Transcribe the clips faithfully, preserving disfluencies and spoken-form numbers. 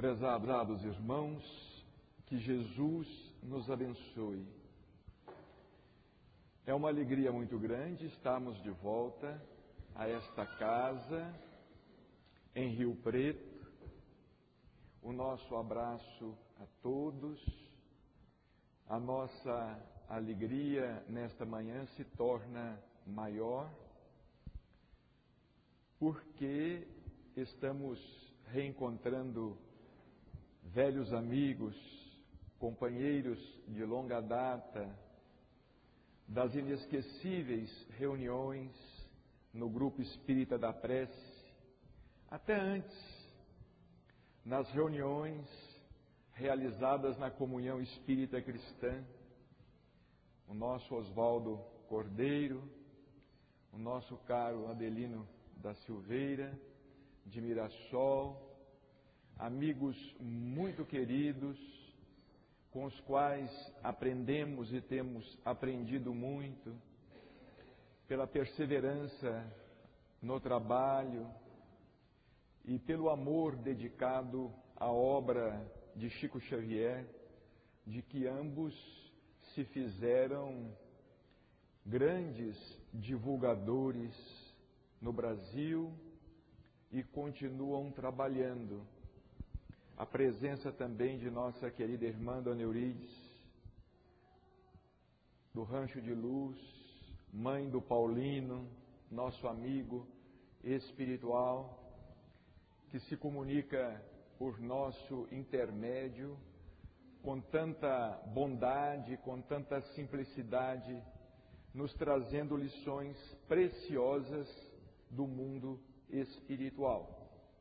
Prezados irmãos, que Jesus nos abençoe. É uma alegria muito grande estarmos de volta a esta casa em Rio Preto. O nosso abraço a todos. A nossa alegria nesta manhã se torna maior porque estamos reencontrando velhos amigos, companheiros de longa data, das inesquecíveis reuniões no Grupo Espírita da Prece, até antes, nas reuniões realizadas na Comunhão Espírita Cristã, o nosso Oswaldo Cordeiro, o nosso caro Adelino da Silveira, de Mirassol, amigos muito queridos, com os quais aprendemos e temos aprendido muito, pela perseverança no trabalho e pelo amor dedicado à obra de Chico Xavier, de que ambos se fizeram grandes divulgadores no Brasil e continuam trabalhando. A presença também de nossa querida irmã Dona Eurides, do Rancho de Luz, mãe do Paulino, nosso amigo espiritual, que se comunica por nosso intermédio, com tanta bondade, com tanta simplicidade, nos trazendo lições preciosas do mundo espiritual.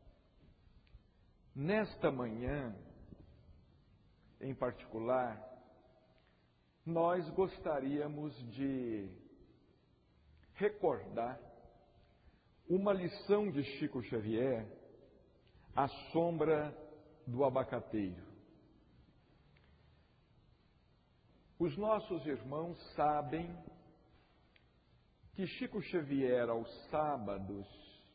Nesta manhã, em particular, nós gostaríamos de recordar uma lição de Chico Xavier, A Sombra do Abacateiro. Os nossos irmãos sabem que Chico Xavier, aos sábados,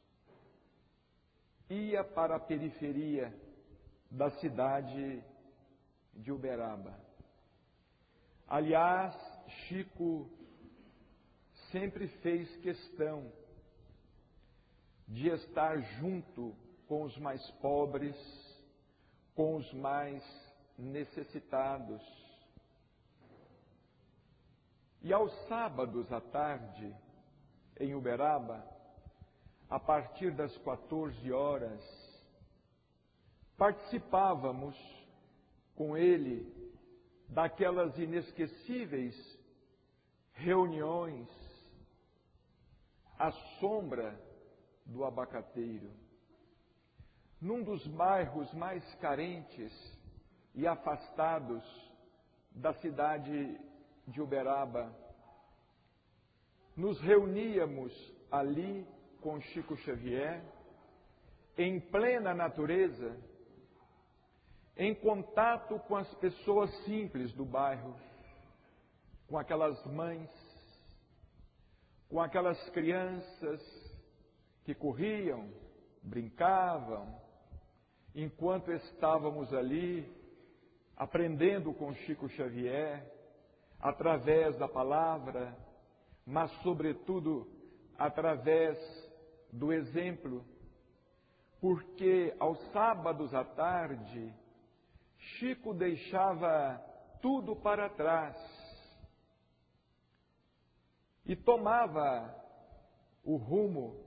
ia para a periferia da cidade de Uberaba. Aliás, Chico sempre fez questão de estar junto com os mais pobres, com os mais necessitados. E aos sábados à tarde, em Uberaba, a partir das quatorze horas, participávamos com ele daquelas inesquecíveis reuniões à sombra do Abacateiro, num dos bairros mais carentes e afastados da cidade de Uberaba. Nos reuníamos ali com Chico Xavier, em plena natureza, em contato com as pessoas simples do bairro, com aquelas mães, com aquelas crianças que corriam, brincavam, enquanto estávamos ali aprendendo com Chico Xavier, através da palavra, mas sobretudo através do exemplo, porque aos sábados à tarde, Chico deixava tudo para trás e tomava o rumo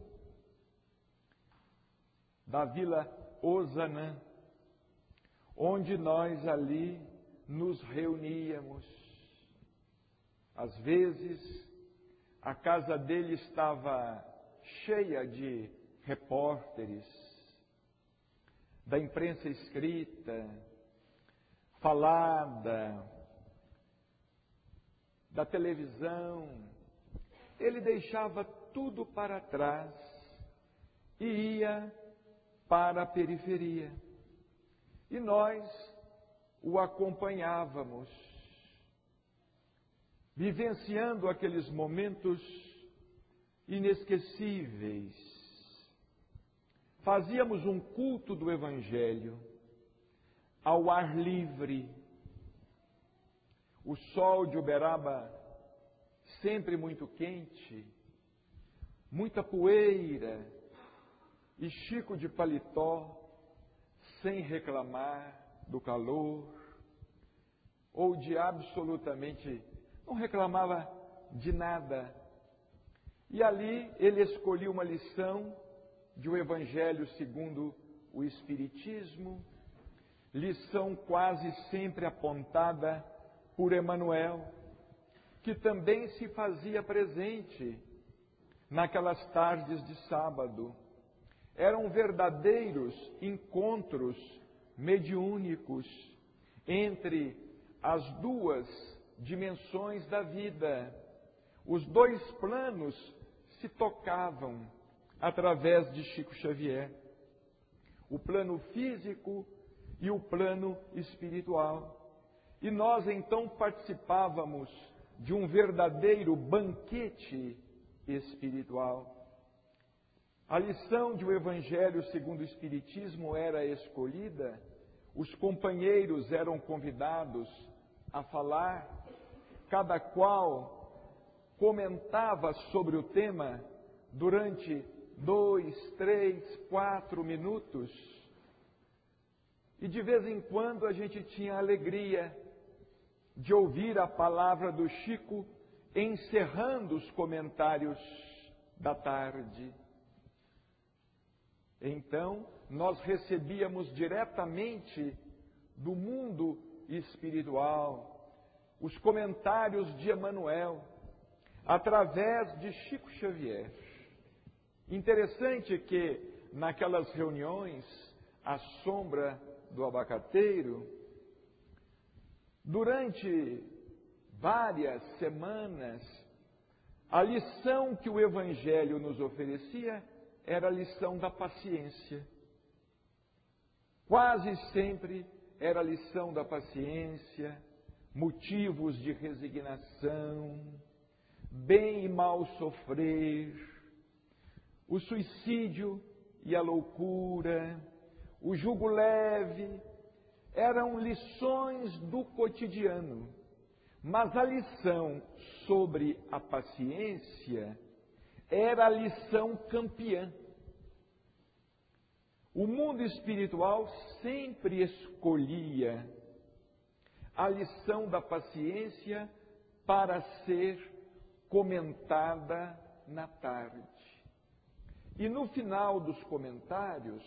da Vila Ozanam, onde nós ali nos reuníamos. Às vezes, a casa dele estava cheia de repórteres, da imprensa escrita, falada, da televisão. Ele deixava tudo para trás e ia para a periferia. E nós o acompanhávamos, vivenciando aqueles momentos inesquecíveis. Fazíamos um culto do Evangelho, ao ar livre. O sol de Uberaba sempre muito quente, muita poeira, e Chico de paletó, sem reclamar do calor, ou de absolutamente, não reclamava de nada. E ali ele escolheu uma lição de o Evangelho segundo o Espiritismo, lição quase sempre apontada por Emmanuel, que também se fazia presente naquelas tardes de sábado. Eram verdadeiros encontros mediúnicos entre as duas dimensões da vida. Os dois planos se tocavam através de Chico Xavier. O plano físico e o plano espiritual. E nós então participávamos de um verdadeiro banquete espiritual. A lição de o Evangelho segundo o Espiritismo era escolhida, os companheiros eram convidados a falar, cada qual comentava sobre o tema durante dois, três, quatro minutos. E de vez em quando a gente tinha a alegria de ouvir a palavra do Chico encerrando os comentários da tarde. Então, nós recebíamos diretamente do mundo espiritual os comentários de Emmanuel, através de Chico Xavier. Interessante que, naquelas reuniões, à sombra do abacateiro, durante várias semanas, a lição que o Evangelho nos oferecia era a lição da paciência. Quase sempre era a lição da paciência, motivos de resignação, bem e mal sofrer, o suicídio e a loucura, o jugo leve, eram lições do cotidiano. Mas a lição sobre a paciência era a lição campeã. O mundo espiritual sempre escolhia a lição da paciência para ser comentada na tarde. E no final dos comentários,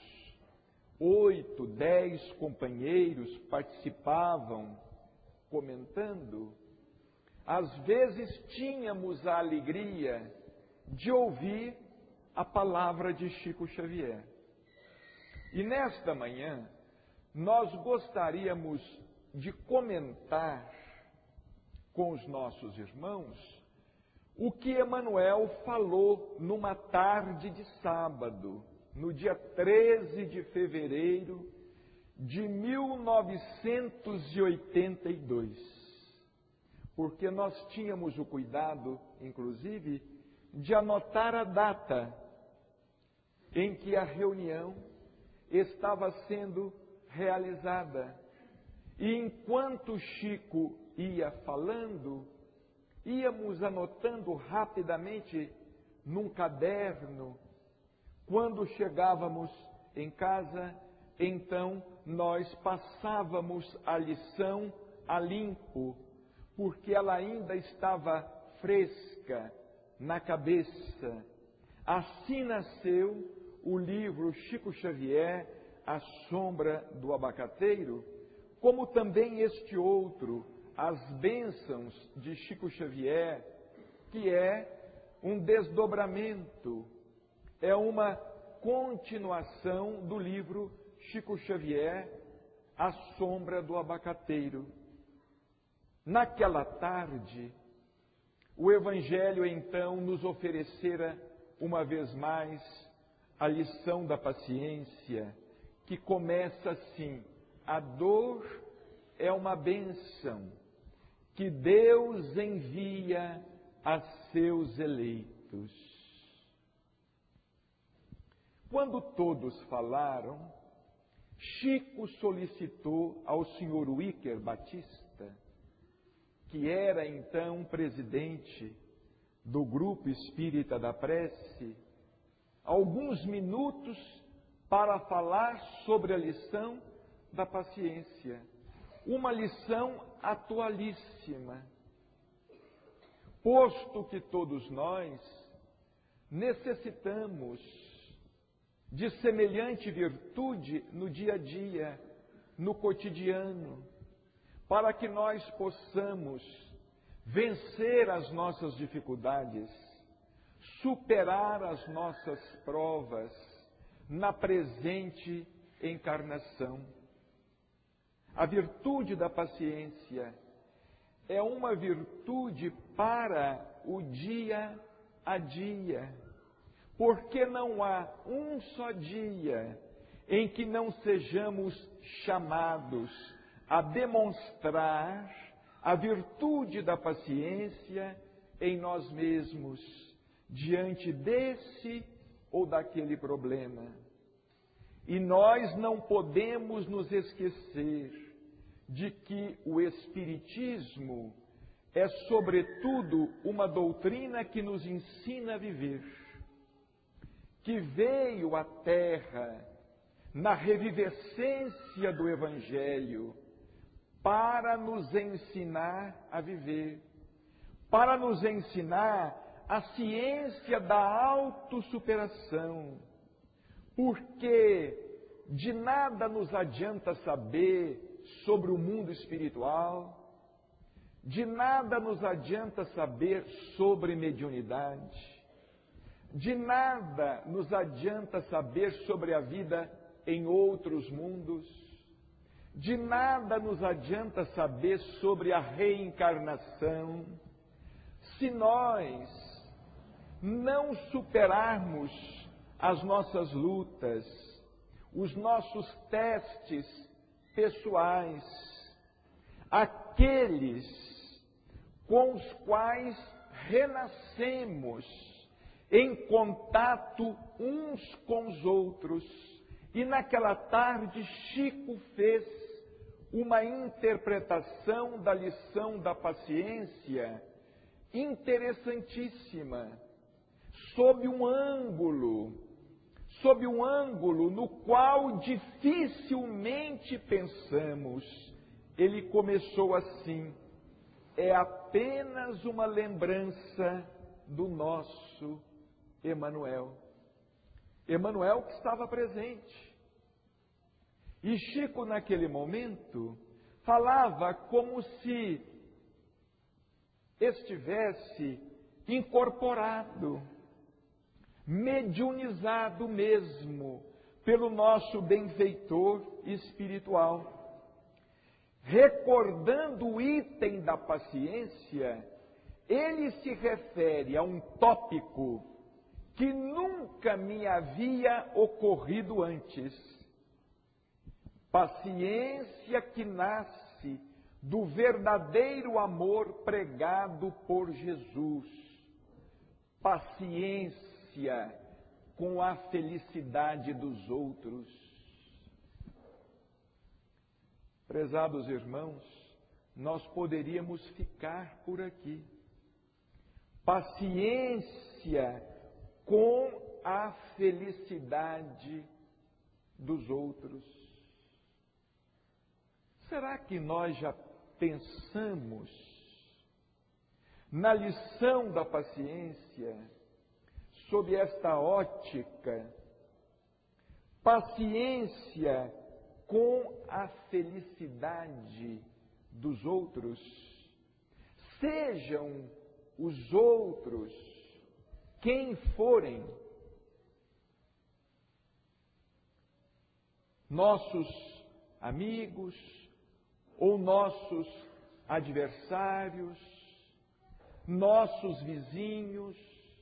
oito, dez companheiros participavam comentando. Às vezes tínhamos a alegria de ouvir a palavra de Chico Xavier. E nesta manhã, nós gostaríamos de comentar com os nossos irmãos o que Emmanuel falou numa tarde de sábado, no dia treze de fevereiro de mil novecentos e oitenta e dois. Porque nós tínhamos o cuidado, inclusive, de anotar a data em que a reunião estava sendo realizada. E enquanto Chico ia falando, íamos anotando rapidamente num caderno. Quando chegávamos em casa, então nós passávamos a lição a limpo, porque ela ainda estava fresca na cabeça. Assim nasceu o livro Chico Xavier, A Sombra do Abacateiro, como também este outro, As Bênçãos de Chico Xavier, que é um desdobramento, é uma continuação do livro Chico Xavier, A Sombra do Abacateiro. Naquela tarde, o Evangelho então nos oferecera uma vez mais a lição da paciência, que começa assim: a dor é uma bênção que Deus envia a seus eleitos. Quando todos falaram, Chico solicitou ao senhor Wicker Batista, que era então presidente do Grupo Espírita da Prece, alguns minutos para falar sobre a lição da paciência. Uma lição atualíssima, posto que todos nós necessitamos de semelhante virtude no dia a dia, no cotidiano, para que nós possamos vencer as nossas dificuldades, superar as nossas provas na presente encarnação. A virtude da paciência é uma virtude para o dia a dia, porque não há um só dia em que não sejamos chamados a demonstrar a virtude da paciência em nós mesmos, diante desse ou daquele problema. E nós não podemos nos esquecer de que o Espiritismo é, sobretudo, uma doutrina que nos ensina a viver, que veio à Terra na revivescência do Evangelho para nos ensinar a viver, para nos ensinar a ciência da autossuperação, porque de nada nos adianta saber sobre o mundo espiritual, de nada nos adianta saber sobre mediunidade, de nada nos adianta saber sobre a vida em outros mundos, de nada nos adianta saber sobre a reencarnação, se nós não superarmos as nossas lutas, os nossos testes pessoais, aqueles com os quais renascemos em contato uns com os outros. E naquela tarde, Chico fez uma interpretação da lição da paciência interessantíssima, sob um ângulo, sob um ângulo no qual dificilmente pensamos. Ele começou assim: é apenas uma lembrança do nosso Emmanuel. Emmanuel que estava presente. E Chico, naquele momento, falava como se estivesse incorporado, mediunizado mesmo, pelo nosso benfeitor espiritual. Recordando o item da paciência, ele se refere a um tópico que nunca me havia ocorrido antes. Paciência que nasce do verdadeiro amor pregado por Jesus. Paciência com a felicidade dos outros. Prezados irmãos, nós poderíamos ficar por aqui. Paciência com a felicidade dos outros. Será que nós já pensamos na lição da paciência sob esta ótica? Paciência com a felicidade dos outros. Sejam os outros quem forem, nossos amigos ou nossos adversários, nossos vizinhos,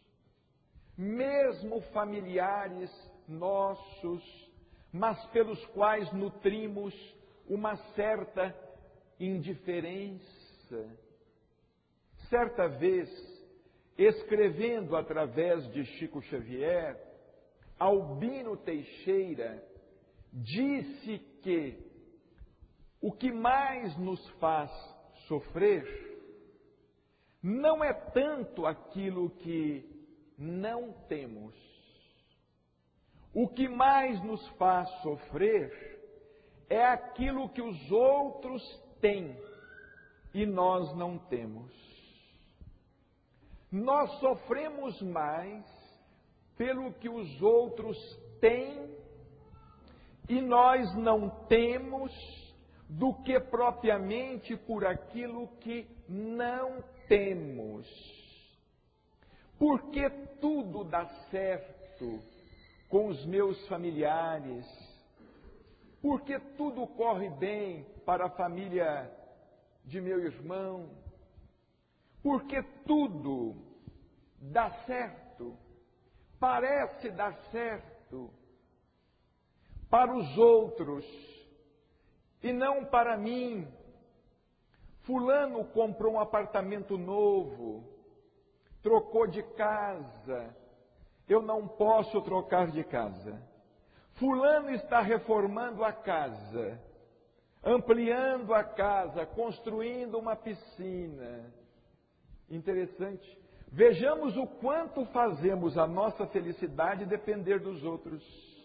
mesmo familiares nossos, mas pelos quais nutrimos uma certa indiferença. Certa vez, escrevendo através de Chico Xavier, Albino Teixeira disse que o que mais nos faz sofrer não é tanto aquilo que não temos. O que mais nos faz sofrer é aquilo que os outros têm e nós não temos. Nós sofremos mais pelo que os outros têm e nós não temos do que propriamente por aquilo que não temos. Porque tudo dá certo com os meus familiares, porque tudo corre bem para a família de meu irmão, porque tudo dá certo, parece dar certo para os outros e não para mim. Fulano comprou um apartamento novo, trocou de casa, eu não posso trocar de casa. Fulano está reformando a casa, ampliando a casa, construindo uma piscina. Interessante. Vejamos o quanto fazemos a nossa felicidade depender dos outros.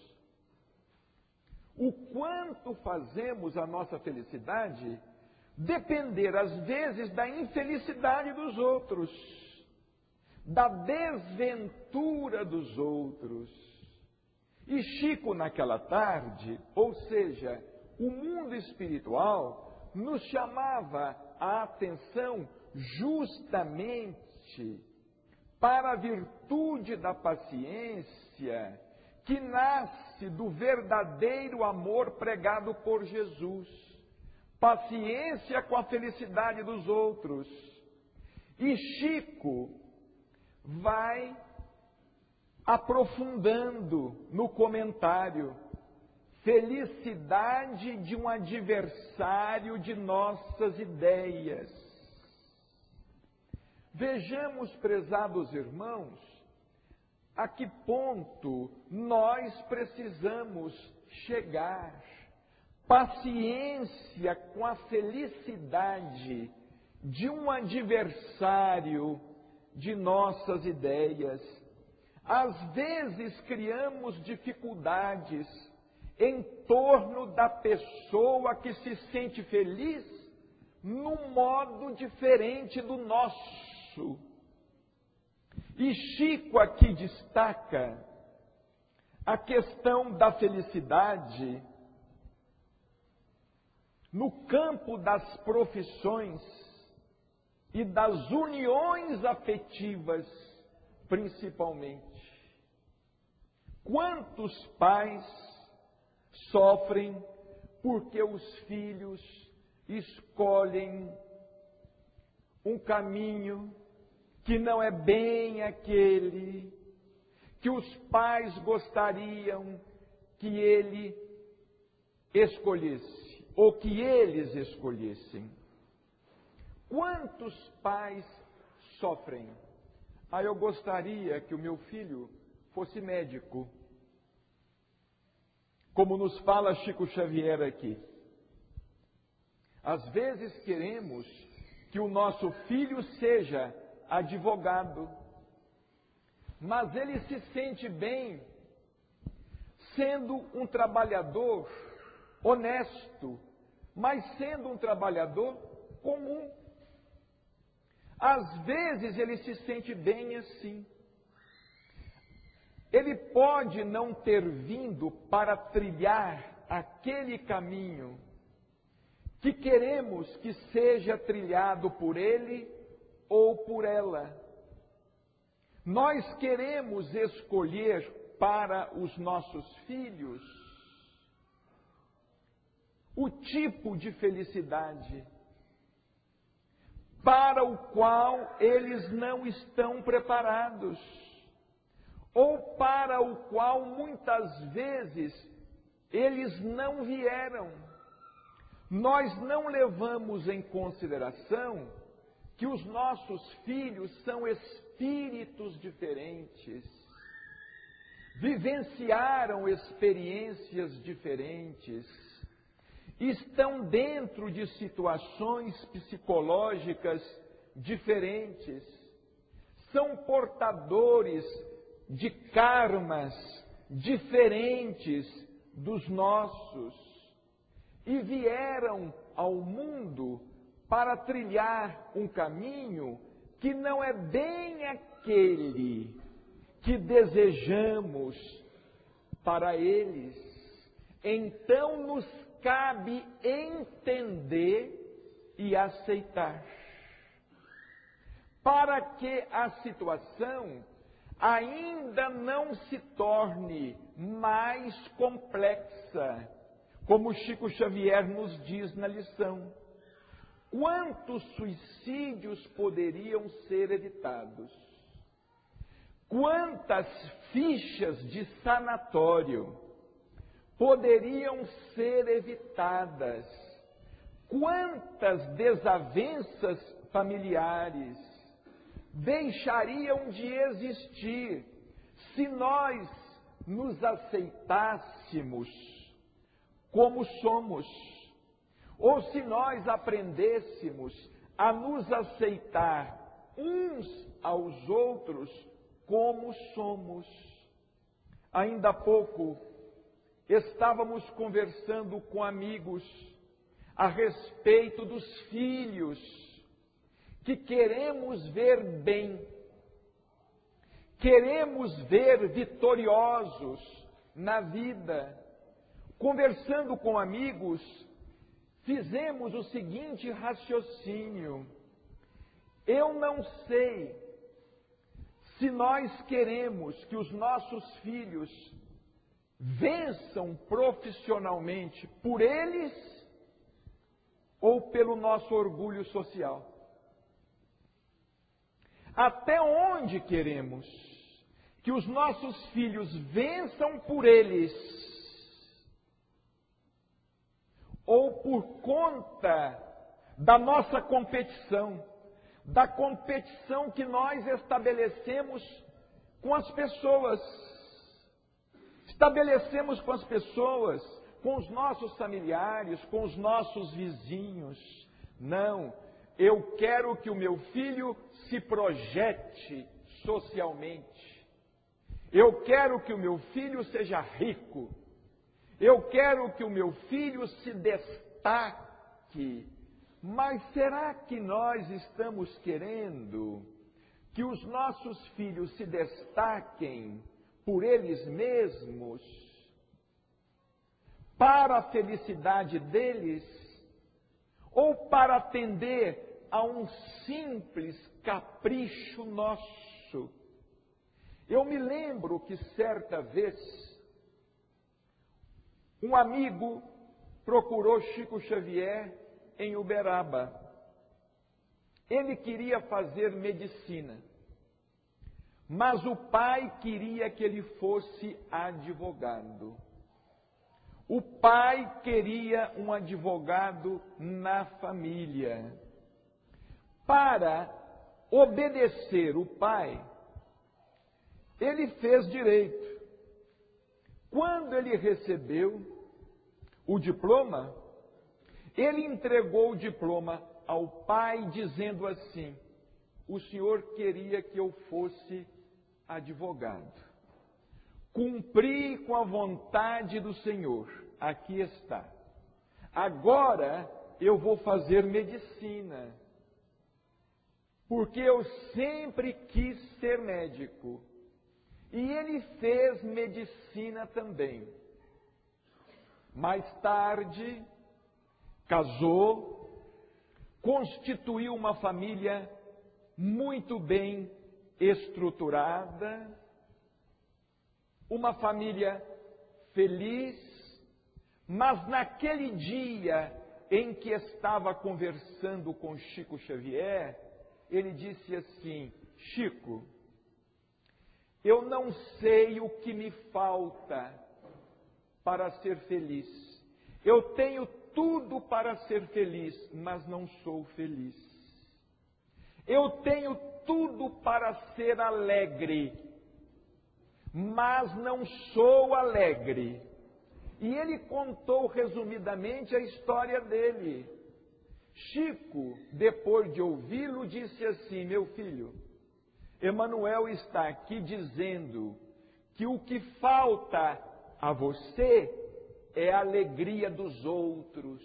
O quanto fazemos a nossa felicidade depender, às vezes, da infelicidade dos outros, da desventura dos outros. E Chico, naquela tarde, ou seja, o mundo espiritual, nos chamava a atenção justamente para a virtude da paciência que nasce do verdadeiro amor pregado por Jesus. Paciência com a felicidade dos outros. E Chico vai aprofundando no comentário: felicidade de um adversário de nossas ideias. Vejamos, prezados irmãos, a que ponto nós precisamos chegar. Paciência com a felicidade de um adversário de nossas ideias. Às vezes criamos dificuldades em torno da pessoa que se sente feliz num modo diferente do nosso. E Chico aqui destaca a questão da felicidade no campo das profissões e das uniões afetivas, principalmente. Quantos pais sofrem porque os filhos escolhem um caminho que não é bem aquele que os pais gostariam que ele escolhesse, ou que eles escolhessem. Quantos pais sofrem? Ah, eu gostaria que o meu filho fosse médico. Como nos fala Chico Xavier aqui. Às vezes queremos que o nosso filho seja advogado, mas ele se sente bem sendo um trabalhador honesto, mas sendo um trabalhador comum. Às vezes ele se sente bem assim. Ele pode não ter vindo para trilhar aquele caminho que queremos que seja trilhado por ele ou por ela. Nós queremos escolher para os nossos filhos o tipo de felicidade para o qual eles não estão preparados, ou para o qual muitas vezes eles não vieram. Nós não levamos em consideração que os nossos filhos são espíritos diferentes. vivenciaram experiências diferentes, estão dentro de situações psicológicas diferentes, são portadores de karmas diferentes dos nossos e vieram ao mundo para trilhar um caminho que não é bem aquele que desejamos para eles. Então nos cabe entender e aceitar, para que a situação ainda não se torne mais complexa, como Chico Xavier nos diz na lição. Quantos suicídios poderiam ser evitados? Quantas fichas de sanatório poderiam ser evitadas? Quantas desavenças familiares deixariam de existir se nós nos aceitássemos como somos, ou se nós aprendêssemos a nos aceitar uns aos outros como somos. Ainda há pouco estávamos conversando com amigos a respeito dos filhos que queremos ver bem, queremos ver vitoriosos na vida. Conversando com amigos, fizemos o seguinte raciocínio: eu não sei se nós queremos que os nossos filhos vençam profissionalmente por eles ou pelo nosso orgulho social. Até onde queremos que os nossos filhos vençam por eles ou por conta da nossa competição, da competição que nós estabelecemos com as pessoas. Estabelecemos com as pessoas, com os nossos familiares, com os nossos vizinhos. Não, eu quero que o meu filho se projete socialmente. Eu quero que o meu filho seja rico. Eu quero que o meu filho se destaque. Mas será que nós estamos querendo que os nossos filhos se destaquem por eles mesmos, para a felicidade deles, ou para atender a um simples capricho nosso? Eu me lembro que certa vez um amigo procurou Chico Xavier em Uberaba. Ele queria fazer medicina, mas o pai queria que ele fosse advogado. O pai queria um advogado na família. Para obedecer o pai, ele fez direito. Quando ele recebeu o diploma, ele entregou o diploma ao pai dizendo assim: o senhor queria que eu fosse advogado. Cumpri com a vontade do Senhor, aqui está. Agora eu vou fazer medicina, porque eu sempre quis ser médico. E ele fez medicina também. Mais tarde, casou, constituiu uma família muito bem estruturada, uma família feliz, mas naquele dia em que estava conversando com Chico Xavier, ele disse assim: Chico, eu não sei o que me falta para ser feliz. Eu tenho tudo para ser feliz, mas não sou feliz. Eu tenho tudo para ser alegre, mas não sou alegre. E ele contou resumidamente a história dele. Chico, depois de ouvi-lo, disse assim: meu filho, Emanuel está aqui dizendo que o que falta a você é a alegria dos outros.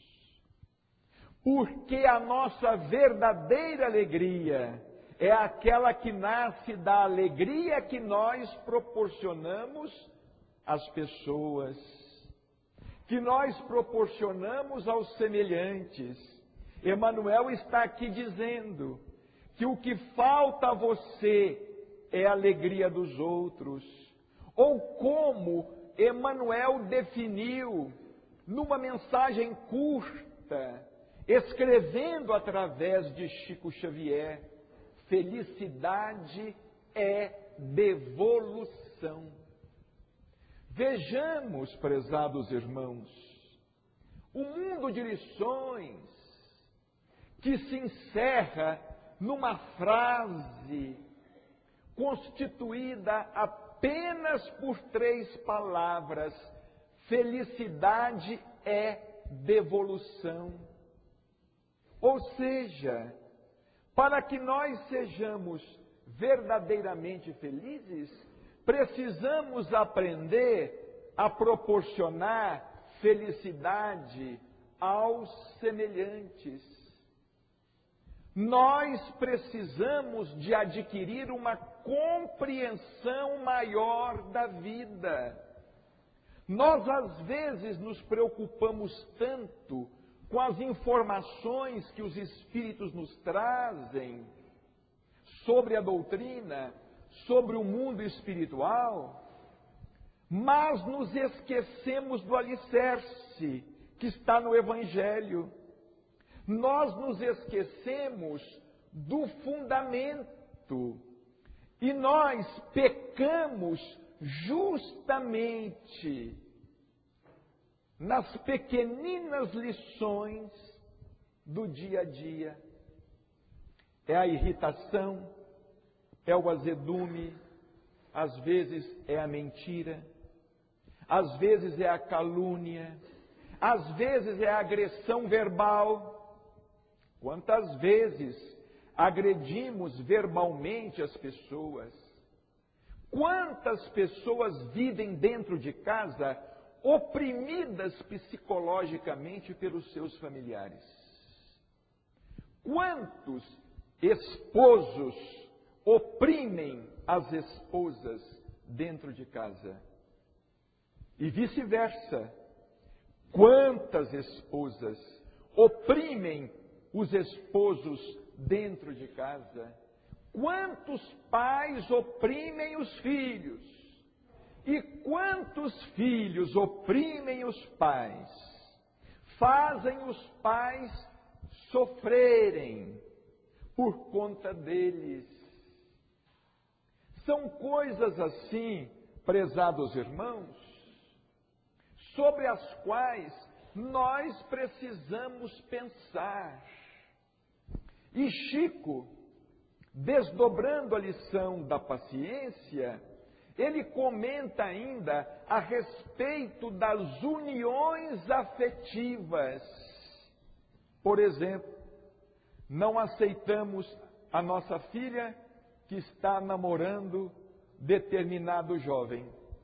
Porque a nossa verdadeira alegria é aquela que nasce da alegria que nós proporcionamos às pessoas, que nós proporcionamos aos semelhantes. Emanuel está aqui dizendo que o que falta a você é a alegria dos outros. Ou como Emanuel definiu numa mensagem curta, escrevendo através de Chico Xavier: felicidade é devolução. Vejamos, prezados irmãos, o mundo de lições que se encerra numa frase constituída apenas por três palavras: felicidade é devolução. Ou seja, para que nós sejamos verdadeiramente felizes, precisamos aprender a proporcionar felicidade aos semelhantes. Nós precisamos de adquirir uma compreensão maior da vida. Nós, às vezes, nos preocupamos tanto com as informações que os Espíritos nos trazem sobre a doutrina, sobre o mundo espiritual, mas nos esquecemos do alicerce que está no Evangelho. Nós nos esquecemos do fundamento e nós pecamos justamente nas pequeninas lições do dia a dia. É a irritação, é o azedume, às vezes é a mentira, às vezes é a calúnia, às vezes é a agressão verbal. Quantas vezes agredimos verbalmente as pessoas? Quantas pessoas vivem dentro de casa oprimidas psicologicamente pelos seus familiares? Quantos esposos oprimem as esposas dentro de casa? E vice-versa. Quantas esposas oprimem os esposos dentro de casa? Quantos pais oprimem os filhos? E quantos filhos oprimem os pais? Fazem os pais sofrerem por conta deles. São coisas assim, prezados irmãos, sobre as quais nós precisamos pensar. E Chico, desdobrando a lição da paciência, ele comenta ainda a respeito das uniões afetivas. Por exemplo, não aceitamos a nossa filha que está namorando determinado jovem.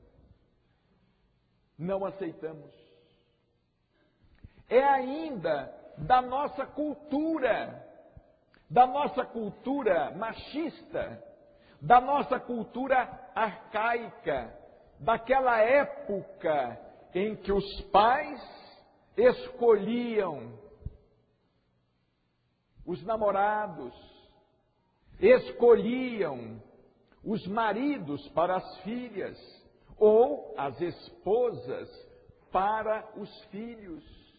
Não aceitamos. É ainda da nossa cultura, da nossa cultura machista, da nossa cultura arcaica, daquela época em que os pais escolhiam os namorados, escolhiam os maridos para as filhas, ou as esposas para os filhos.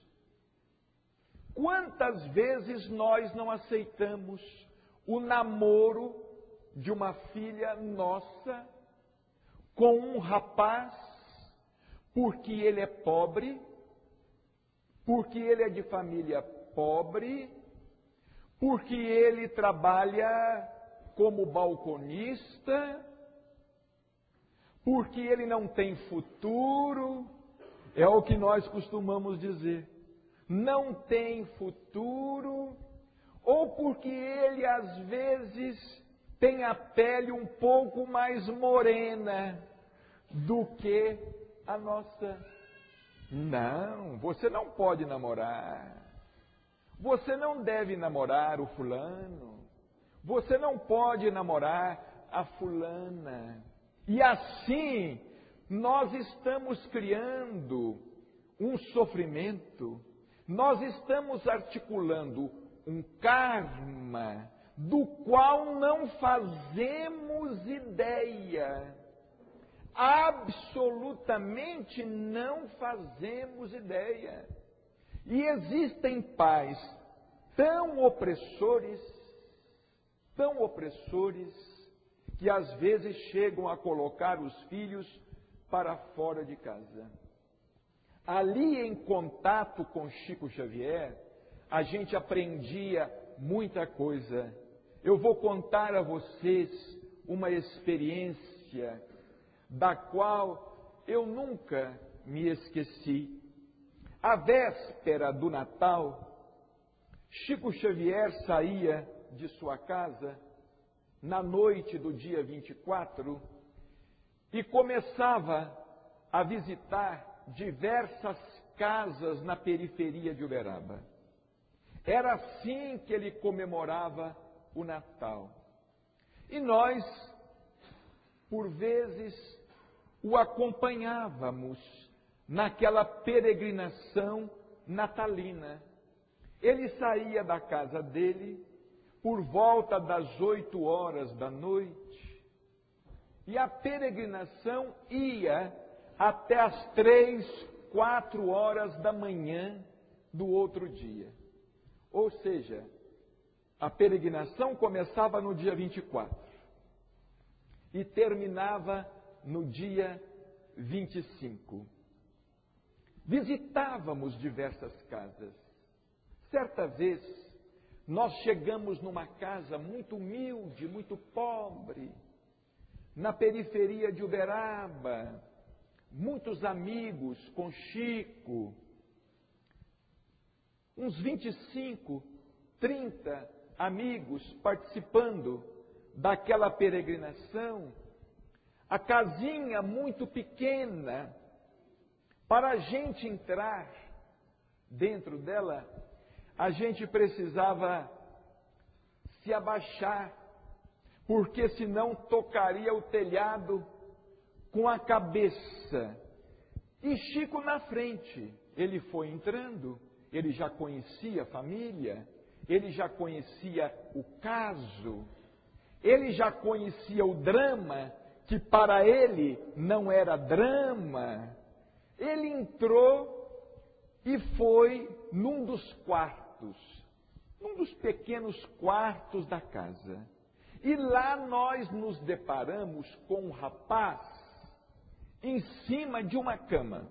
Quantas vezes nós não aceitamos o namoro de uma filha nossa com um rapaz, porque ele é pobre, porque ele é de família pobre, porque ele trabalha como balconista, porque ele não tem futuro, é o que nós costumamos dizer. Não tem futuro, ou porque ele às vezes tem a pele um pouco mais morena do que a nossa. Não, você não pode namorar. Você não deve namorar o fulano. Você não pode namorar a fulana. E assim, nós estamos criando um sofrimento, nós estamos articulando um karma do qual não fazemos ideia. Absolutamente não fazemos ideia. E existem pais tão opressores, tão opressores, que às vezes chegam a colocar os filhos para fora de casa. Ali em contato com Chico Xavier, a gente aprendia muita coisa. Eu vou contar a vocês uma experiência da qual eu nunca me esqueci. À véspera do Natal, Chico Xavier saía de sua casa na noite do dia vinte e quatro e começava a visitar diversas casas na periferia de Uberaba. Era assim que ele comemorava o Natal. E nós, por vezes, o acompanhávamos naquela peregrinação natalina. Ele saía da casa dele por volta das oito horas da noite e a peregrinação ia até as três, quatro horas da manhã do outro dia. Ou seja, a peregrinação começava no dia vinte e quatro e terminava no dia vinte e cinco. Visitávamos diversas casas. Certa vez, nós chegamos numa casa muito humilde, muito pobre, na periferia de Uberaba, muitos amigos com Chico, uns vinte e cinco, trinta amigos participando daquela peregrinação, a casinha muito pequena. Para a gente entrar dentro dela, a gente precisava se abaixar, porque senão tocaria o telhado com a cabeça. E Chico na frente, ele foi entrando, ele já conhecia a família, ele já conhecia o caso, ele já conhecia o drama, que para ele não era drama. Ele entrou e foi num dos quartos, num dos pequenos quartos da casa. E lá nós nos deparamos com um rapaz em cima de uma cama,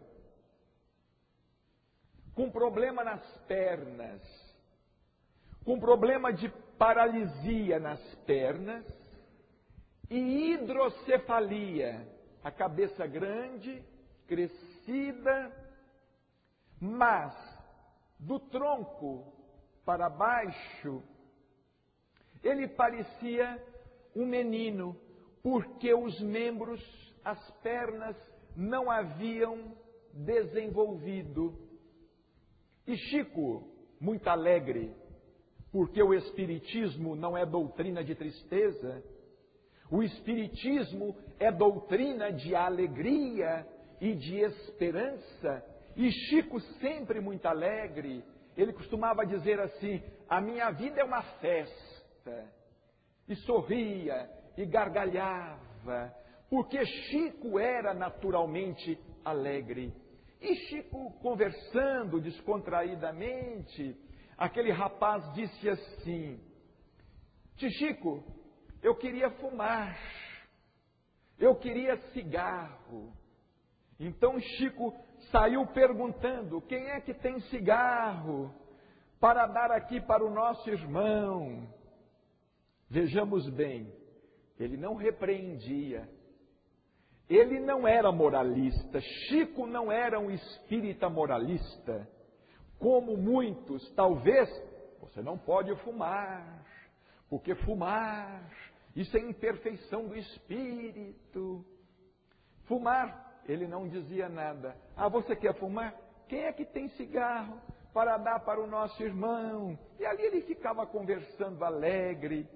com problema nas pernas, com problema de paralisia nas pernas e hidrocefalia, a cabeça grande, crescida, mas do tronco para baixo, ele parecia um menino, porque os membros, as pernas, não haviam desenvolvido. E Chico, muito alegre, porque o Espiritismo não é doutrina de tristeza, o Espiritismo é doutrina de alegria e de esperança. E Chico, sempre muito alegre, ele costumava dizer assim: a minha vida é uma festa. E sorria e gargalhava, porque Chico era naturalmente alegre. E Chico, conversando descontraídamente, aquele rapaz disse assim: Tio Chico, eu queria fumar, eu queria cigarro. Então Chico saiu perguntando: quem é que tem cigarro para dar aqui para o nosso irmão? Vejamos bem, ele não repreendia, Ele não era moralista. Chico não era um espírita moralista, como muitos. Talvez, você não pode fumar, porque fumar, isso é imperfeição do espírito. Fumar, ele não dizia nada. Ah, você quer fumar? Quem é que tem cigarro para dar para o nosso irmão? E ali ele ficava conversando alegre.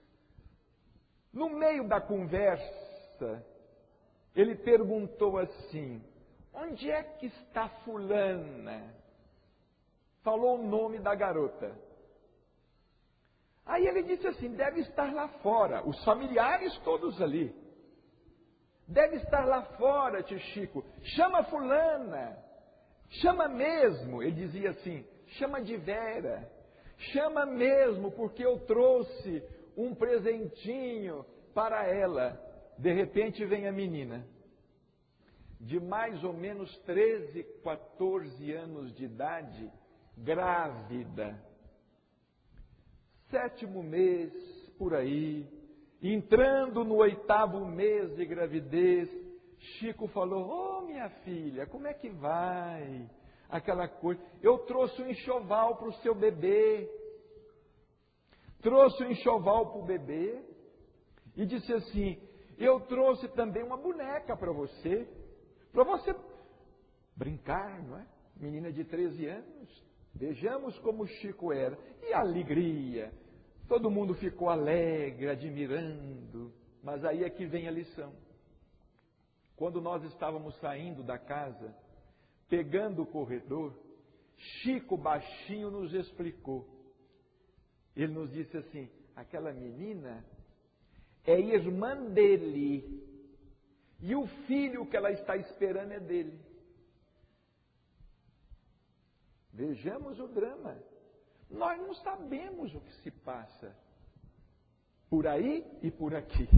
No meio da conversa, ele perguntou assim: onde é que está fulana? Falou o nome da garota. Aí ele disse assim: deve estar lá fora, os familiares todos ali. Deve estar lá fora, tio Chico. Chama fulana. Chama mesmo. Ele dizia assim: chama de Vera. Chama mesmo, porque eu trouxe um presentinho para ela. De repente vem a menina, de mais ou menos treze, quatorze anos de idade, grávida. Sétimo mês, por aí, entrando no oitavo mês de gravidez, Chico falou: ô, minha filha, como é que vai? Aquela coisa. Eu trouxe um enxoval para o seu bebê. Trouxe um enxoval para o bebê. E disse assim: eu trouxe também uma boneca para você. Para você brincar, não é? Menina de treze anos. Vejamos como Chico era. E a alegria. Todo mundo ficou alegre, admirando. Mas aí é que vem a lição. Quando nós estávamos saindo da casa, pegando o corredor, Chico baixinho nos explicou. Ele nos disse assim: aquela menina é irmã dele. E o filho que ela está esperando é dele. Vejamos o drama. Nós não sabemos o que se passa por aí e por aqui.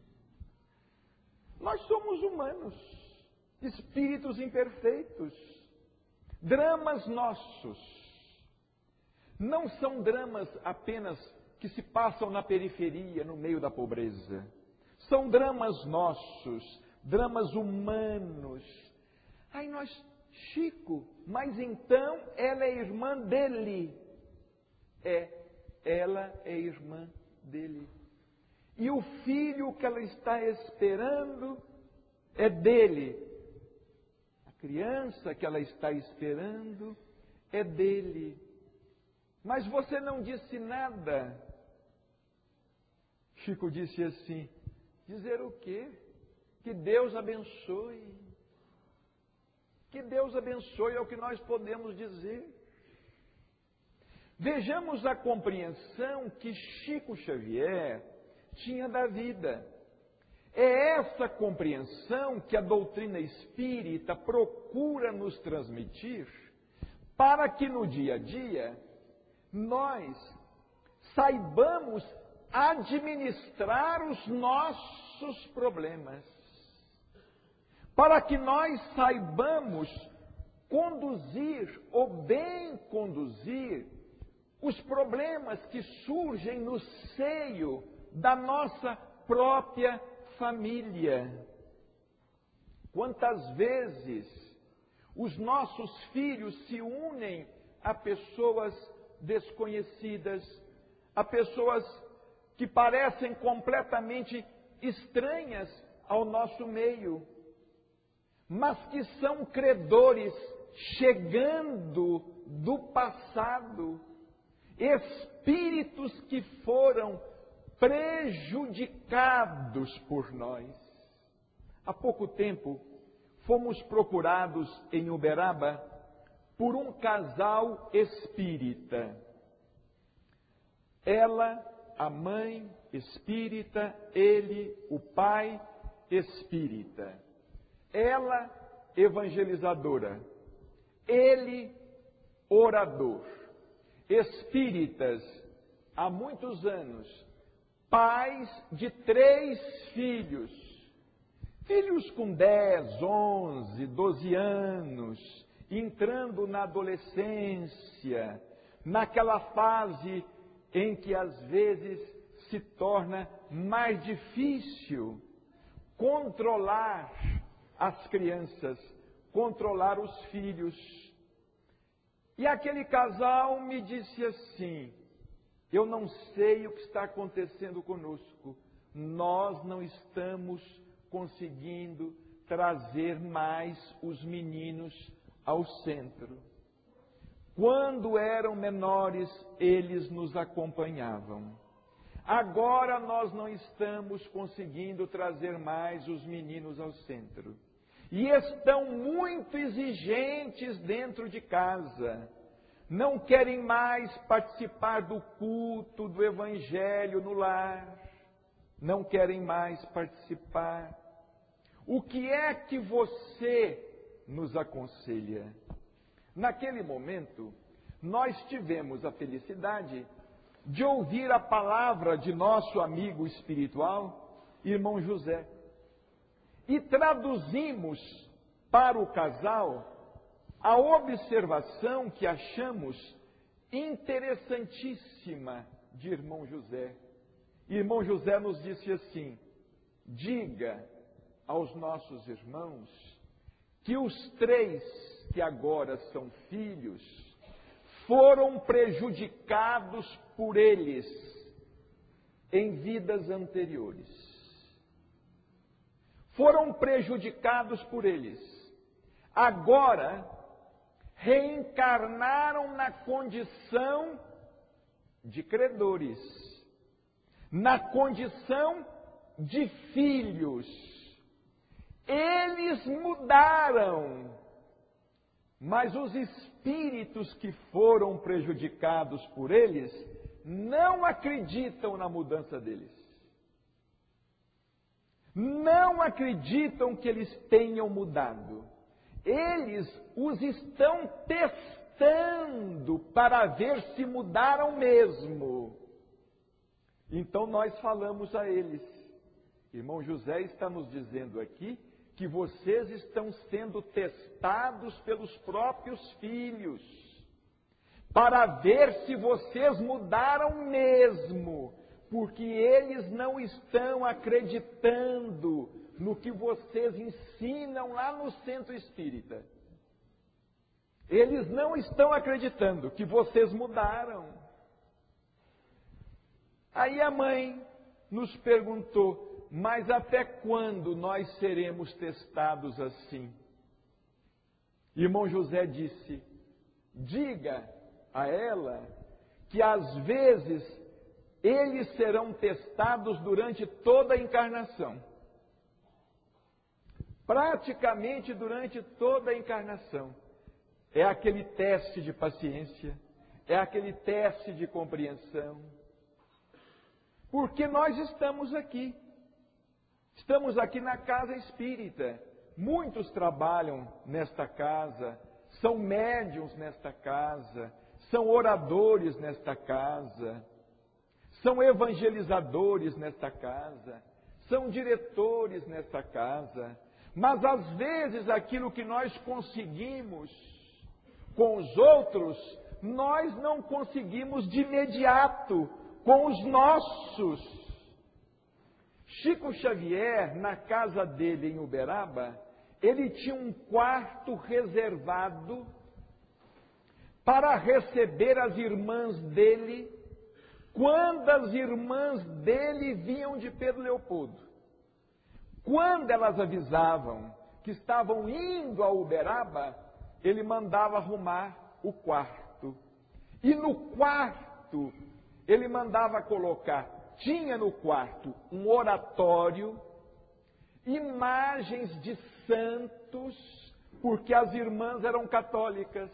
Nós somos humanos, espíritos imperfeitos, dramas nossos. Não são dramas apenas que se passam na periferia, no meio da pobreza. São dramas nossos, dramas humanos. Aí nós, Chico, mas então ela é irmã dele. É, ela é irmã dele. E o filho que ela está esperando é dele. A criança que ela está esperando é dele. Mas você não disse nada. Chico disse assim: dizer o quê? Que Deus abençoe. Que Deus abençoe é o que nós podemos dizer. Vejamos a compreensão que Chico Xavier tinha da vida. É essa compreensão que a doutrina espírita procura nos transmitir, para que no dia a dia nós saibamos administrar os nossos problemas, para que nós saibamos conduzir ou bem conduzir os problemas que surgem no seio da nossa própria família. Quantas vezes os nossos filhos se unem a pessoas desconhecidas, a pessoas que parecem completamente estranhas ao nosso meio, mas que são credores chegando do passado, espíritos que foram prejudicados por nós. Há pouco tempo, fomos procurados em Uberaba por um casal espírita. Ela, a mãe espírita, ele, o pai espírita. Ela, evangelizadora. Ele, orador. Espíritas, há muitos anos, pais de três filhos. Filhos com dez, onze, doze anos, entrando na adolescência, naquela fase em que às vezes se torna mais difícil controlar as crianças, controlar os filhos. E aquele casal me disse assim: eu não sei o que está acontecendo conosco, nós não estamos conseguindo trazer mais os meninos ao centro. Quando eram menores, eles nos acompanhavam. Agora nós não estamos conseguindo trazer mais os meninos ao centro. E estão muito exigentes dentro de casa. Não querem mais participar do culto, do evangelho no lar. Não querem mais participar. O que é que você nos aconselha? Naquele momento, nós tivemos a felicidade de ouvir a palavra de nosso amigo espiritual, irmão José. E traduzimos para o casal a observação que achamos interessantíssima de irmão José. Irmão José nos disse assim: diga aos nossos irmãos que os três que agora são filhos foram prejudicados por eles em vidas anteriores. Foram prejudicados por eles. Agora, reencarnaram na condição de credores, na condição de filhos. Eles mudaram, mas os espíritos que foram prejudicados por eles não acreditam na mudança deles. Não acreditam que eles tenham mudado. Eles os estão testando para ver se mudaram mesmo. Então nós falamos a eles: irmão José está nos dizendo aqui que vocês estão sendo testados pelos próprios filhos, para ver se vocês mudaram mesmo, porque eles não estão acreditando no que vocês ensinam lá no centro espírita. Eles não estão acreditando que vocês mudaram. Aí a mãe nos perguntou: mas até quando nós seremos testados assim? Irmão José disse: diga a ela que às vezes eles serão testados durante toda a encarnação. Praticamente durante toda a encarnação. É aquele teste de paciência, é aquele teste de compreensão. Porque nós estamos aqui. Estamos aqui na casa espírita. Muitos trabalham nesta casa, são médiuns nesta casa, são oradores nesta casa, são evangelizadores nesta casa, são diretores nesta casa. Mas às vezes aquilo que nós conseguimos com os outros, nós não conseguimos de imediato com os nossos. Chico Xavier, na casa dele em Uberaba, ele tinha um quarto reservado para receber as irmãs dele, quando as irmãs dele vinham de Pedro Leopoldo. Quando elas avisavam que estavam indo a Uberaba, ele mandava arrumar o quarto. E no quarto, ele mandava colocar, tinha no quarto um oratório, imagens de santos, porque as irmãs eram católicas.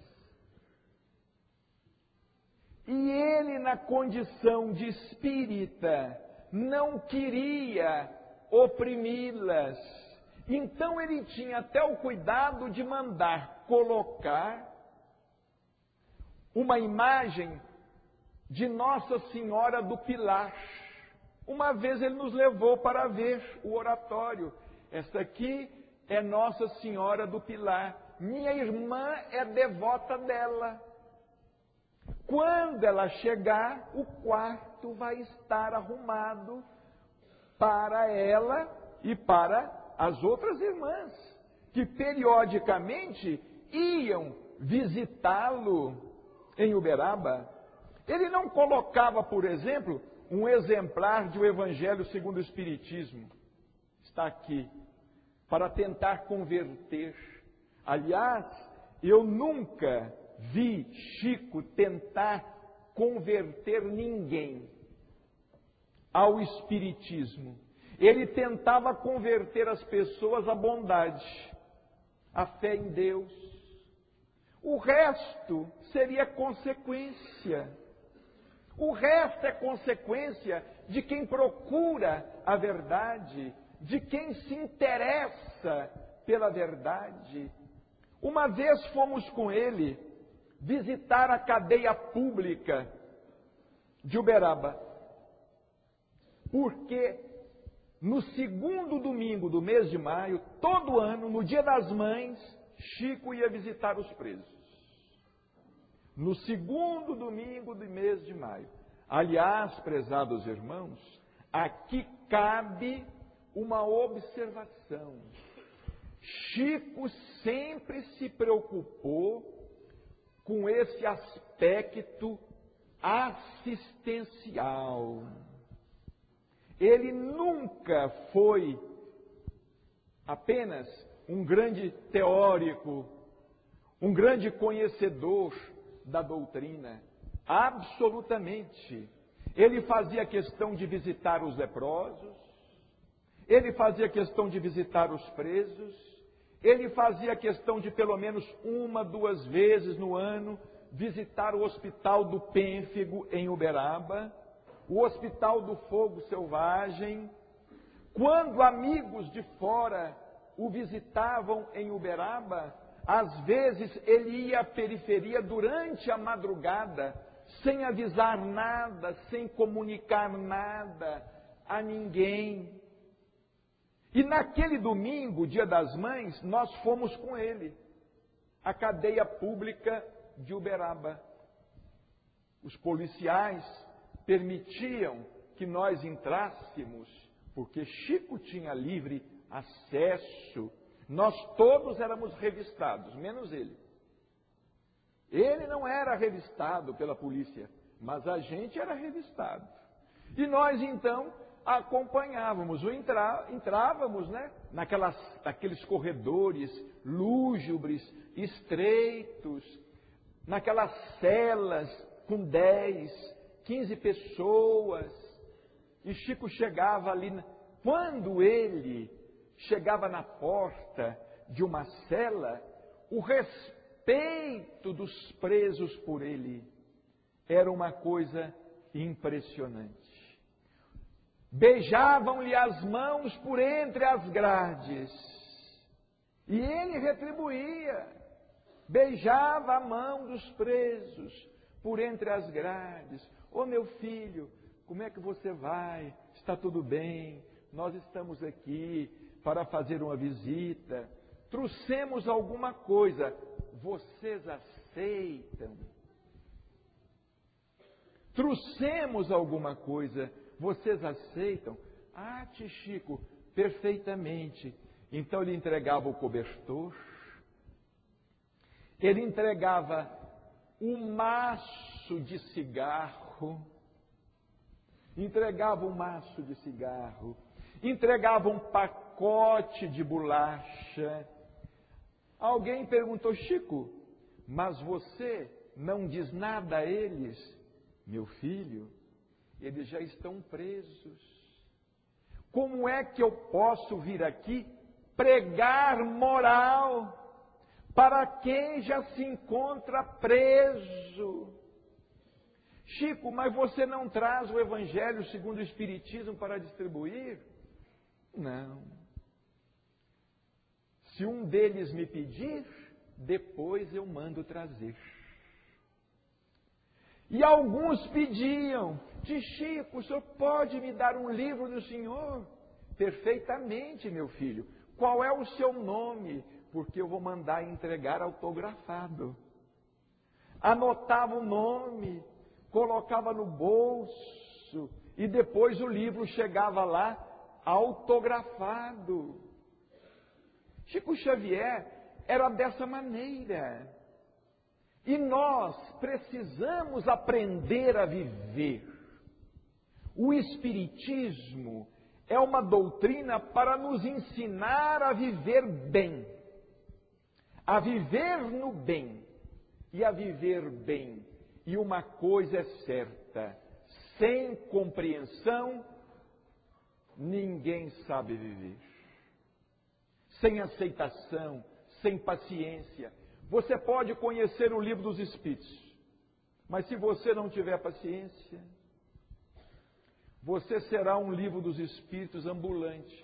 E ele, na condição de espírita, não queria oprimi-las. Então ele tinha até o cuidado de mandar colocar uma imagem de Nossa Senhora do Pilar. Uma vez ele nos levou para ver o oratório. Esta aqui é Nossa Senhora do Pilar. Minha irmã é devota dela. Quando ela chegar, o quarto vai estar arrumado para ela e para as outras irmãs, que periodicamente iam visitá-lo em Uberaba. Ele não colocava, por exemplo, um exemplar de O Evangelho segundo o Espiritismo. Está aqui, para tentar converter. Aliás, eu nunca vi Chico tentar converter ninguém ao Espiritismo. Ele tentava converter as pessoas à bondade, à fé em Deus. O resto seria consequência. O resto é consequência de quem procura a verdade, de quem se interessa pela verdade. Uma vez fomos com ele visitar a cadeia pública de Uberaba, porque no segundo domingo do mês de maio, todo ano, no Dia das Mães, Chico ia visitar os presos. No segundo domingo do mês de maio. Aliás, prezados irmãos, aqui cabe uma observação. Chico sempre se preocupou com esse aspecto assistencial. Ele nunca foi apenas um grande teórico, um grande conhecedor da doutrina. Absolutamente. Ele fazia questão de visitar os leprosos, ele fazia questão de visitar os presos, ele fazia questão de pelo menos uma, duas vezes no ano visitar o Hospital do Pênfego em Uberaba, o Hospital do Fogo Selvagem. Quando amigos de fora o visitavam em Uberaba, às vezes ele ia à periferia durante a madrugada, sem avisar nada, sem comunicar nada a ninguém. E naquele domingo, Dia das Mães, nós fomos com ele à cadeia pública de Uberaba. Os policiais permitiam que nós entrássemos, porque Chico tinha livre acesso. Nós todos éramos revistados, menos ele. Ele não era revistado pela polícia, mas a gente era revistado. E nós, então, acompanhávamos, ou entrá, entrávamos né, naquelas, naqueles corredores lúgubres, estreitos, naquelas celas com dez, quinze pessoas. E Chico chegava ali. Quando ele chegava na porta de uma cela, o respeito dos presos por ele era uma coisa impressionante. Beijavam-lhe as mãos por entre as grades, e ele retribuía, beijava a mão dos presos por entre as grades. Ô meu filho, como é que você vai? Está tudo bem? Nós estamos aqui para fazer uma visita, trouxemos alguma coisa, vocês aceitam? Trouxemos alguma coisa, vocês aceitam? Ah, tio Chico, perfeitamente. Então ele entregava o cobertor, ele entregava um maço de cigarro, entregava um maço de cigarro, entregava um pacote de bolacha. Alguém perguntou: Chico, mas você não diz nada a eles? Meu filho, eles já estão presos. Como é que eu posso vir aqui pregar moral para quem já se encontra preso? Chico, mas você não traz o Evangelho segundo o Espiritismo para distribuir? Não. Se um deles me pedir, depois eu mando trazer. E alguns pediam: Tio Chico, o senhor pode me dar um livro do senhor? Perfeitamente, meu filho. Qual é o seu nome? Porque eu vou mandar entregar autografado. Anotava o nome, colocava no bolso, e depois o livro chegava lá autografado. Chico Xavier era dessa maneira. E nós precisamos aprender a viver. O Espiritismo é uma doutrina para nos ensinar a viver bem. A viver no bem. E a viver bem. E uma coisa é certa: sem compreensão, ninguém sabe viver. Sem aceitação, sem paciência. Você pode conhecer o livro dos Espíritos, mas se você não tiver paciência, você será um livro dos Espíritos ambulante.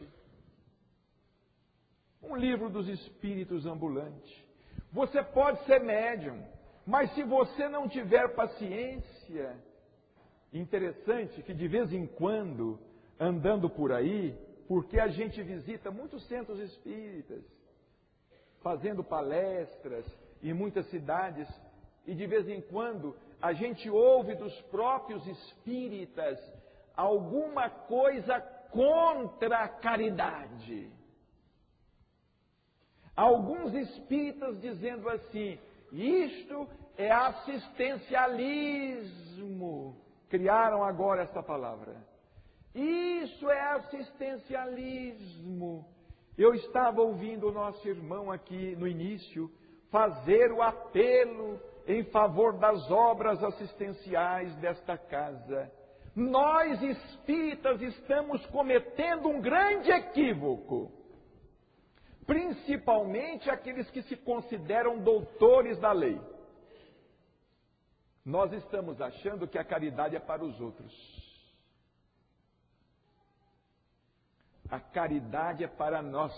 Um livro dos Espíritos ambulante. Você pode ser médium, mas se você não tiver paciência, interessante que de vez em quando, andando por aí, porque a gente visita muitos centros espíritas, fazendo palestras em muitas cidades, e de vez em quando a gente ouve dos próprios espíritas alguma coisa contra a caridade. Alguns espíritas dizendo assim: isto é assistencialismo. Criaram agora essa palavra. Isso é assistencialismo. Eu estava ouvindo o nosso irmão aqui no início fazer o apelo em favor das obras assistenciais desta casa. Nós espíritas estamos cometendo um grande equívoco. Principalmente aqueles que se consideram doutores da lei. Nós estamos achando que a caridade é para os outros. A caridade é para nós.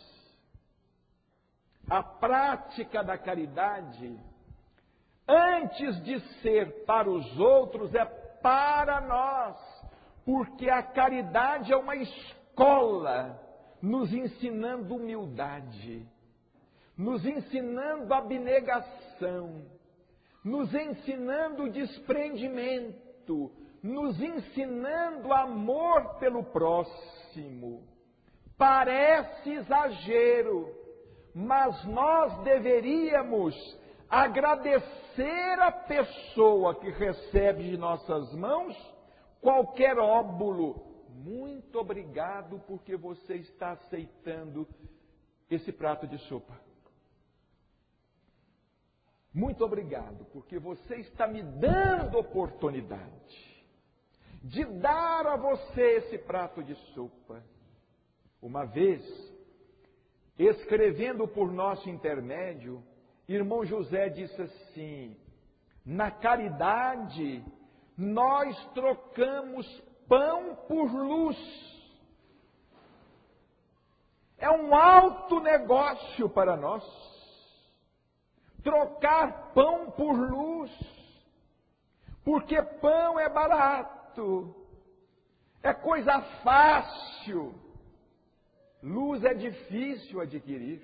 A prática da caridade, antes de ser para os outros, é para nós. Porque a caridade é uma escola nos ensinando humildade, nos ensinando abnegação, nos ensinando desprendimento, nos ensinando amor pelo próximo. Parece exagero, mas nós deveríamos agradecer a pessoa que recebe de nossas mãos qualquer óbolo. Muito obrigado porque você está aceitando esse prato de sopa. Muito obrigado porque você está me dando oportunidade de dar a você esse prato de sopa. Uma vez, escrevendo por nosso intermédio, irmão José disse assim: na caridade nós trocamos pão por luz. É um alto negócio para nós trocar pão por luz, porque pão é barato, é coisa fácil, luz é difícil adquirir,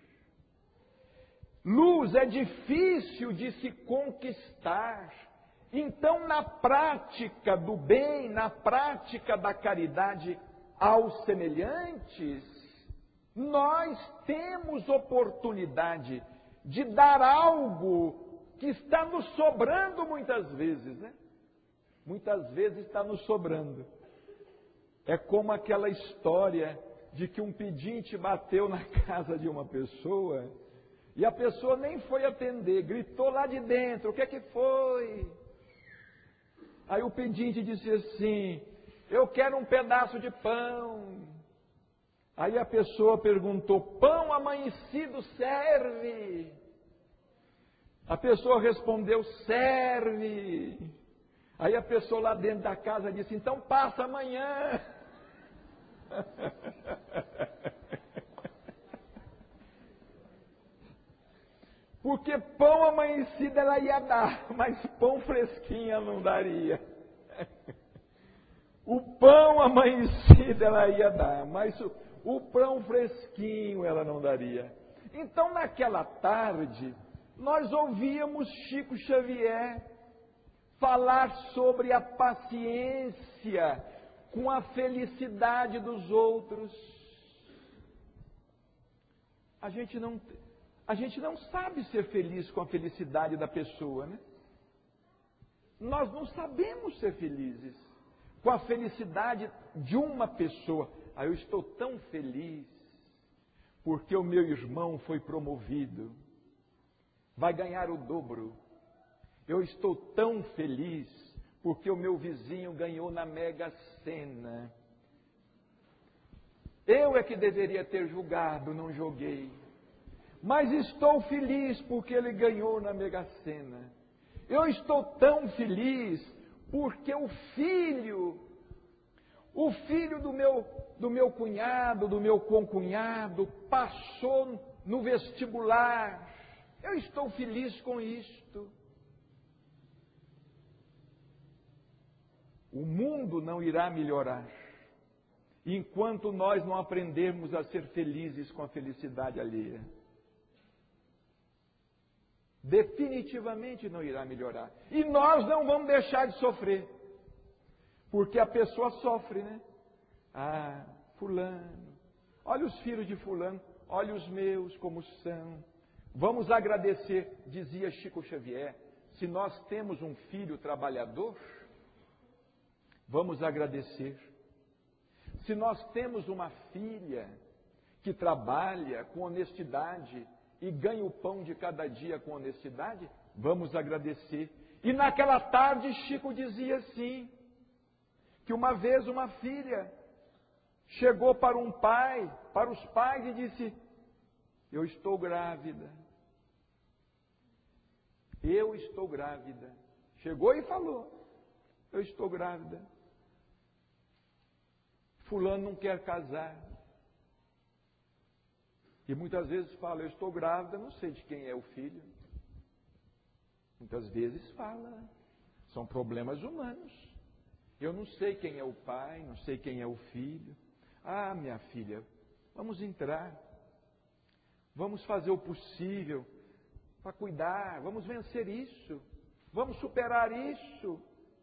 luz é difícil de se conquistar. Então, na prática do bem, na prática da caridade aos semelhantes, nós temos oportunidade de dar algo que está nos sobrando muitas vezes, né? Muitas vezes está nos sobrando. É como aquela história de que um pedinte bateu na casa de uma pessoa e a pessoa nem foi atender, gritou lá de dentro: o que é que foi? Aí o pedinte disse assim: eu quero um pedaço de pão. Aí a pessoa perguntou: pão amanhecido serve? A pessoa respondeu: serve. Aí a pessoa lá dentro da casa disse: então passa amanhã. Porque pão amanhecido ela ia dar, mas pão fresquinho ela não daria. O pão amanhecido ela ia dar, mas o, o pão fresquinho ela não daria. Então, naquela tarde, nós ouvíamos Chico Xavier falar sobre a paciência com a felicidade dos outros. A gente não, a gente não sabe ser feliz com a felicidade da pessoa, né? Nós não sabemos ser felizes com a felicidade de uma pessoa. Ah, eu estou tão feliz porque o meu irmão foi promovido, vai ganhar o dobro. Eu estou tão feliz porque o meu vizinho ganhou na Mega Sena. Eu é que deveria ter julgado, não joguei. Mas estou feliz porque ele ganhou na Mega Sena. Eu estou tão feliz porque o filho, o filho do meu, do meu cunhado, do meu concunhado, passou no vestibular. Eu estou feliz com isto. O mundo não irá melhorar enquanto nós não aprendermos a ser felizes com a felicidade alheia. Definitivamente não irá melhorar. E nós não vamos deixar de sofrer. Porque a pessoa sofre, né? Ah, fulano, olha os filhos de fulano, olha os meus como são. Vamos agradecer, dizia Chico Xavier, se nós temos um filho trabalhador, vamos agradecer. Se nós temos uma filha que trabalha com honestidade e ganha o pão de cada dia com honestidade, vamos agradecer. E naquela tarde Chico dizia assim, que uma vez uma filha chegou para um pai, para os pais e disse, eu estou grávida. Eu estou grávida. Chegou e falou, eu estou grávida. Fulano não quer casar. E muitas vezes fala, eu estou grávida, não sei de quem é o filho. Muitas vezes fala, são problemas humanos. Eu não sei quem é o pai, não sei quem é o filho. Ah, minha filha, vamos entrar. Vamos fazer o possível para cuidar, vamos vencer isso. Vamos superar isso.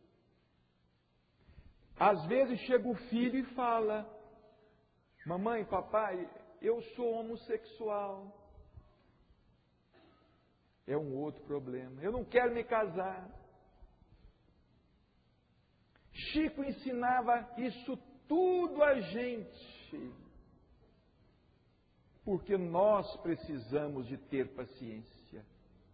Às vezes chega o filho e fala, mamãe, papai, eu sou homossexual. É um outro problema. Eu não quero me casar. Chico ensinava isso tudo a gente. Porque nós precisamos de ter paciência.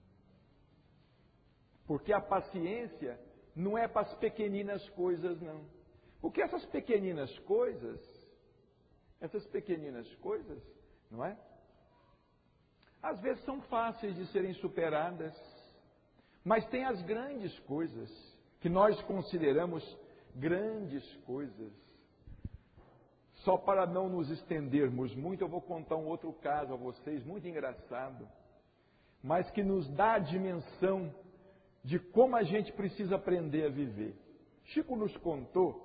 Porque a paciência não é para as pequeninas coisas, não. Porque essas pequeninas coisas, essas pequeninas coisas, não é? Às vezes são fáceis de serem superadas, mas tem as grandes coisas, que nós consideramos grandes coisas. Só para não nos estendermos muito, eu vou contar um outro caso a vocês, muito engraçado, mas que nos dá a dimensão de como a gente precisa aprender a viver. Chico nos contou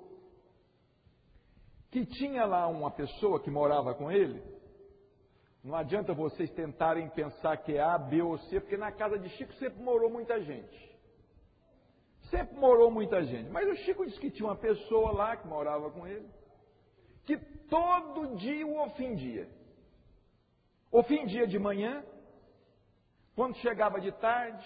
que tinha lá uma pessoa que morava com ele. Não adianta vocês tentarem pensar que é A, B ou C, porque na casa de Chico sempre morou muita gente. Sempre morou muita gente. Mas o Chico disse que tinha uma pessoa lá que morava com ele, que todo dia o ofendia. Ofendia de manhã, quando chegava de tarde,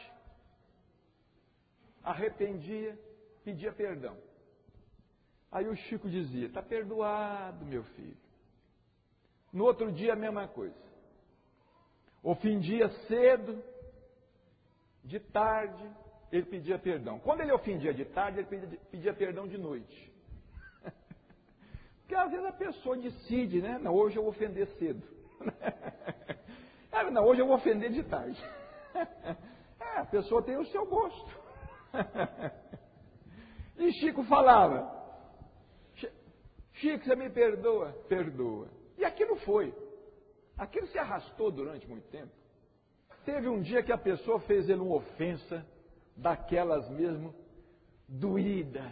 arrependia, pedia perdão. Aí o Chico dizia, está perdoado, meu filho. No outro dia a mesma coisa. Ofendia cedo, de tarde, ele pedia perdão. Quando ele ofendia de tarde, ele pedia, pedia perdão de noite. Porque às vezes a pessoa decide, né? Não, hoje eu vou ofender cedo. Não, hoje eu vou ofender de tarde. É, a pessoa tem o seu gosto. E Chico falava, Chico, você me perdoa? Perdoa. E aquilo foi. Aquilo se arrastou durante muito tempo. Teve um dia que a pessoa fez ele uma ofensa, daquelas mesmo, doídas.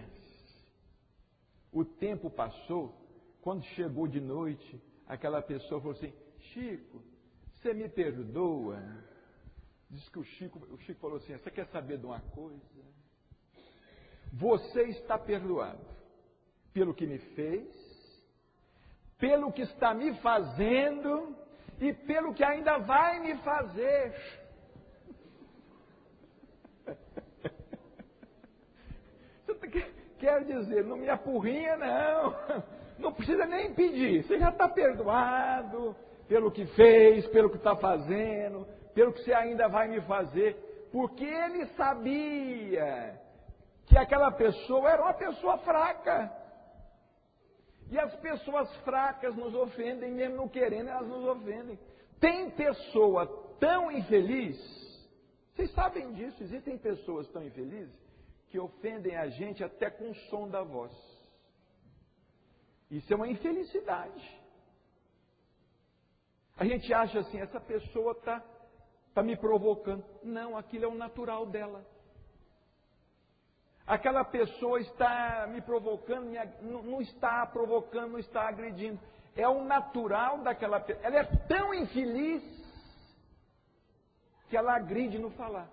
O tempo passou, quando chegou de noite, aquela pessoa falou assim, Chico, você me perdoa? Diz que o Chico, o Chico falou assim, você quer saber de uma coisa? Você está perdoado. pelo que me fez, pelo que está me fazendo e pelo que ainda vai me fazer. Quer dizer, não me apurrinha, não. Não precisa nem pedir. Você já está perdoado pelo que fez, pelo que está fazendo, pelo que você ainda vai me fazer. Porque ele sabia que aquela pessoa era uma pessoa fraca. E as pessoas fracas nos ofendem, mesmo não querendo, elas nos ofendem. Tem pessoa tão infeliz, vocês sabem disso, existem pessoas tão infelizes que ofendem a gente até com o som da voz. Isso é uma infelicidade. A gente acha assim, essa pessoa está tá me provocando. Não, aquilo é o natural dela. Aquela pessoa está me provocando, me, não, não está provocando, não está agredindo. É o natural daquela pessoa. Ela é tão infeliz que ela agride no falar.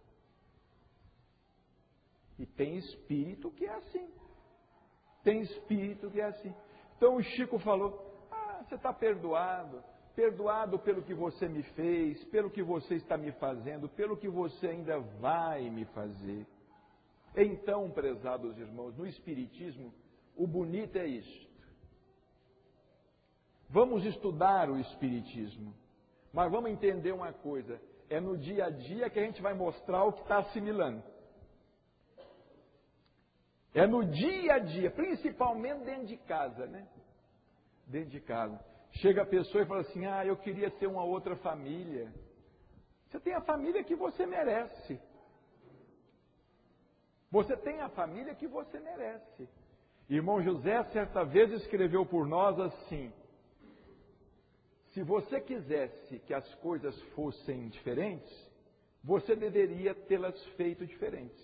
E tem espírito que é assim. Tem espírito que é assim. Então o Chico falou, ah, você está perdoado. Perdoado pelo que você me fez, pelo que você está me fazendo, pelo que você ainda vai me fazer. Então, prezados irmãos, no Espiritismo, o bonito é isto. Vamos estudar o Espiritismo, mas vamos entender uma coisa. É no dia a dia que a gente vai mostrar o que está assimilando. É no dia a dia, principalmente dentro de casa, né? Dentro de casa. Chega a pessoa e fala assim, ah, eu queria ter uma outra família. Você tem a família que você merece. Você tem a família que você merece. Irmão José, certa vez, escreveu por nós assim, se você quisesse que as coisas fossem diferentes, você deveria tê-las feito diferentes.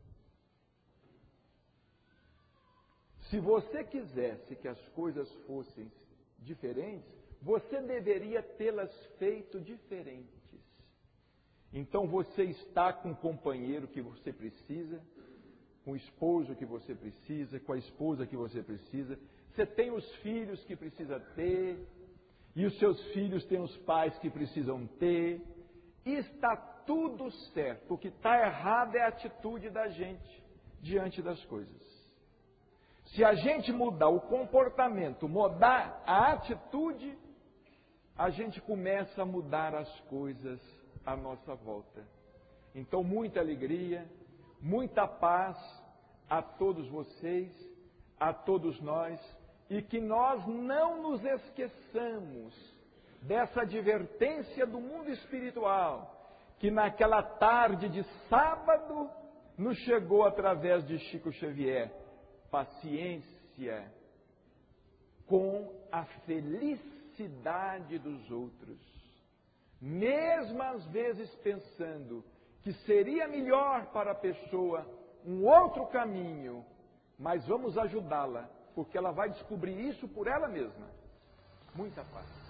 Se você quisesse que as coisas fossem diferentes, você deveria tê-las feito diferentes. Então você está com o companheiro que você precisa, com o esposo que você precisa, com a esposa que você precisa. Você tem os filhos que precisa ter, e os seus filhos têm os pais que precisam ter. E está tudo certo. O que está errado é a atitude da gente diante das coisas. Se a gente mudar o comportamento, mudar a atitude, a gente começa a mudar as coisas à nossa volta. Então, muita alegria, muita paz a todos vocês, a todos nós, e que nós não nos esqueçamos dessa advertência do mundo espiritual, que naquela tarde de sábado nos chegou através de Chico Xavier. Paciência com a felicidade dos outros, mesmo às vezes pensando que seria melhor para a pessoa um outro caminho, mas vamos ajudá-la, porque ela vai descobrir isso por ela mesma. Muita paz.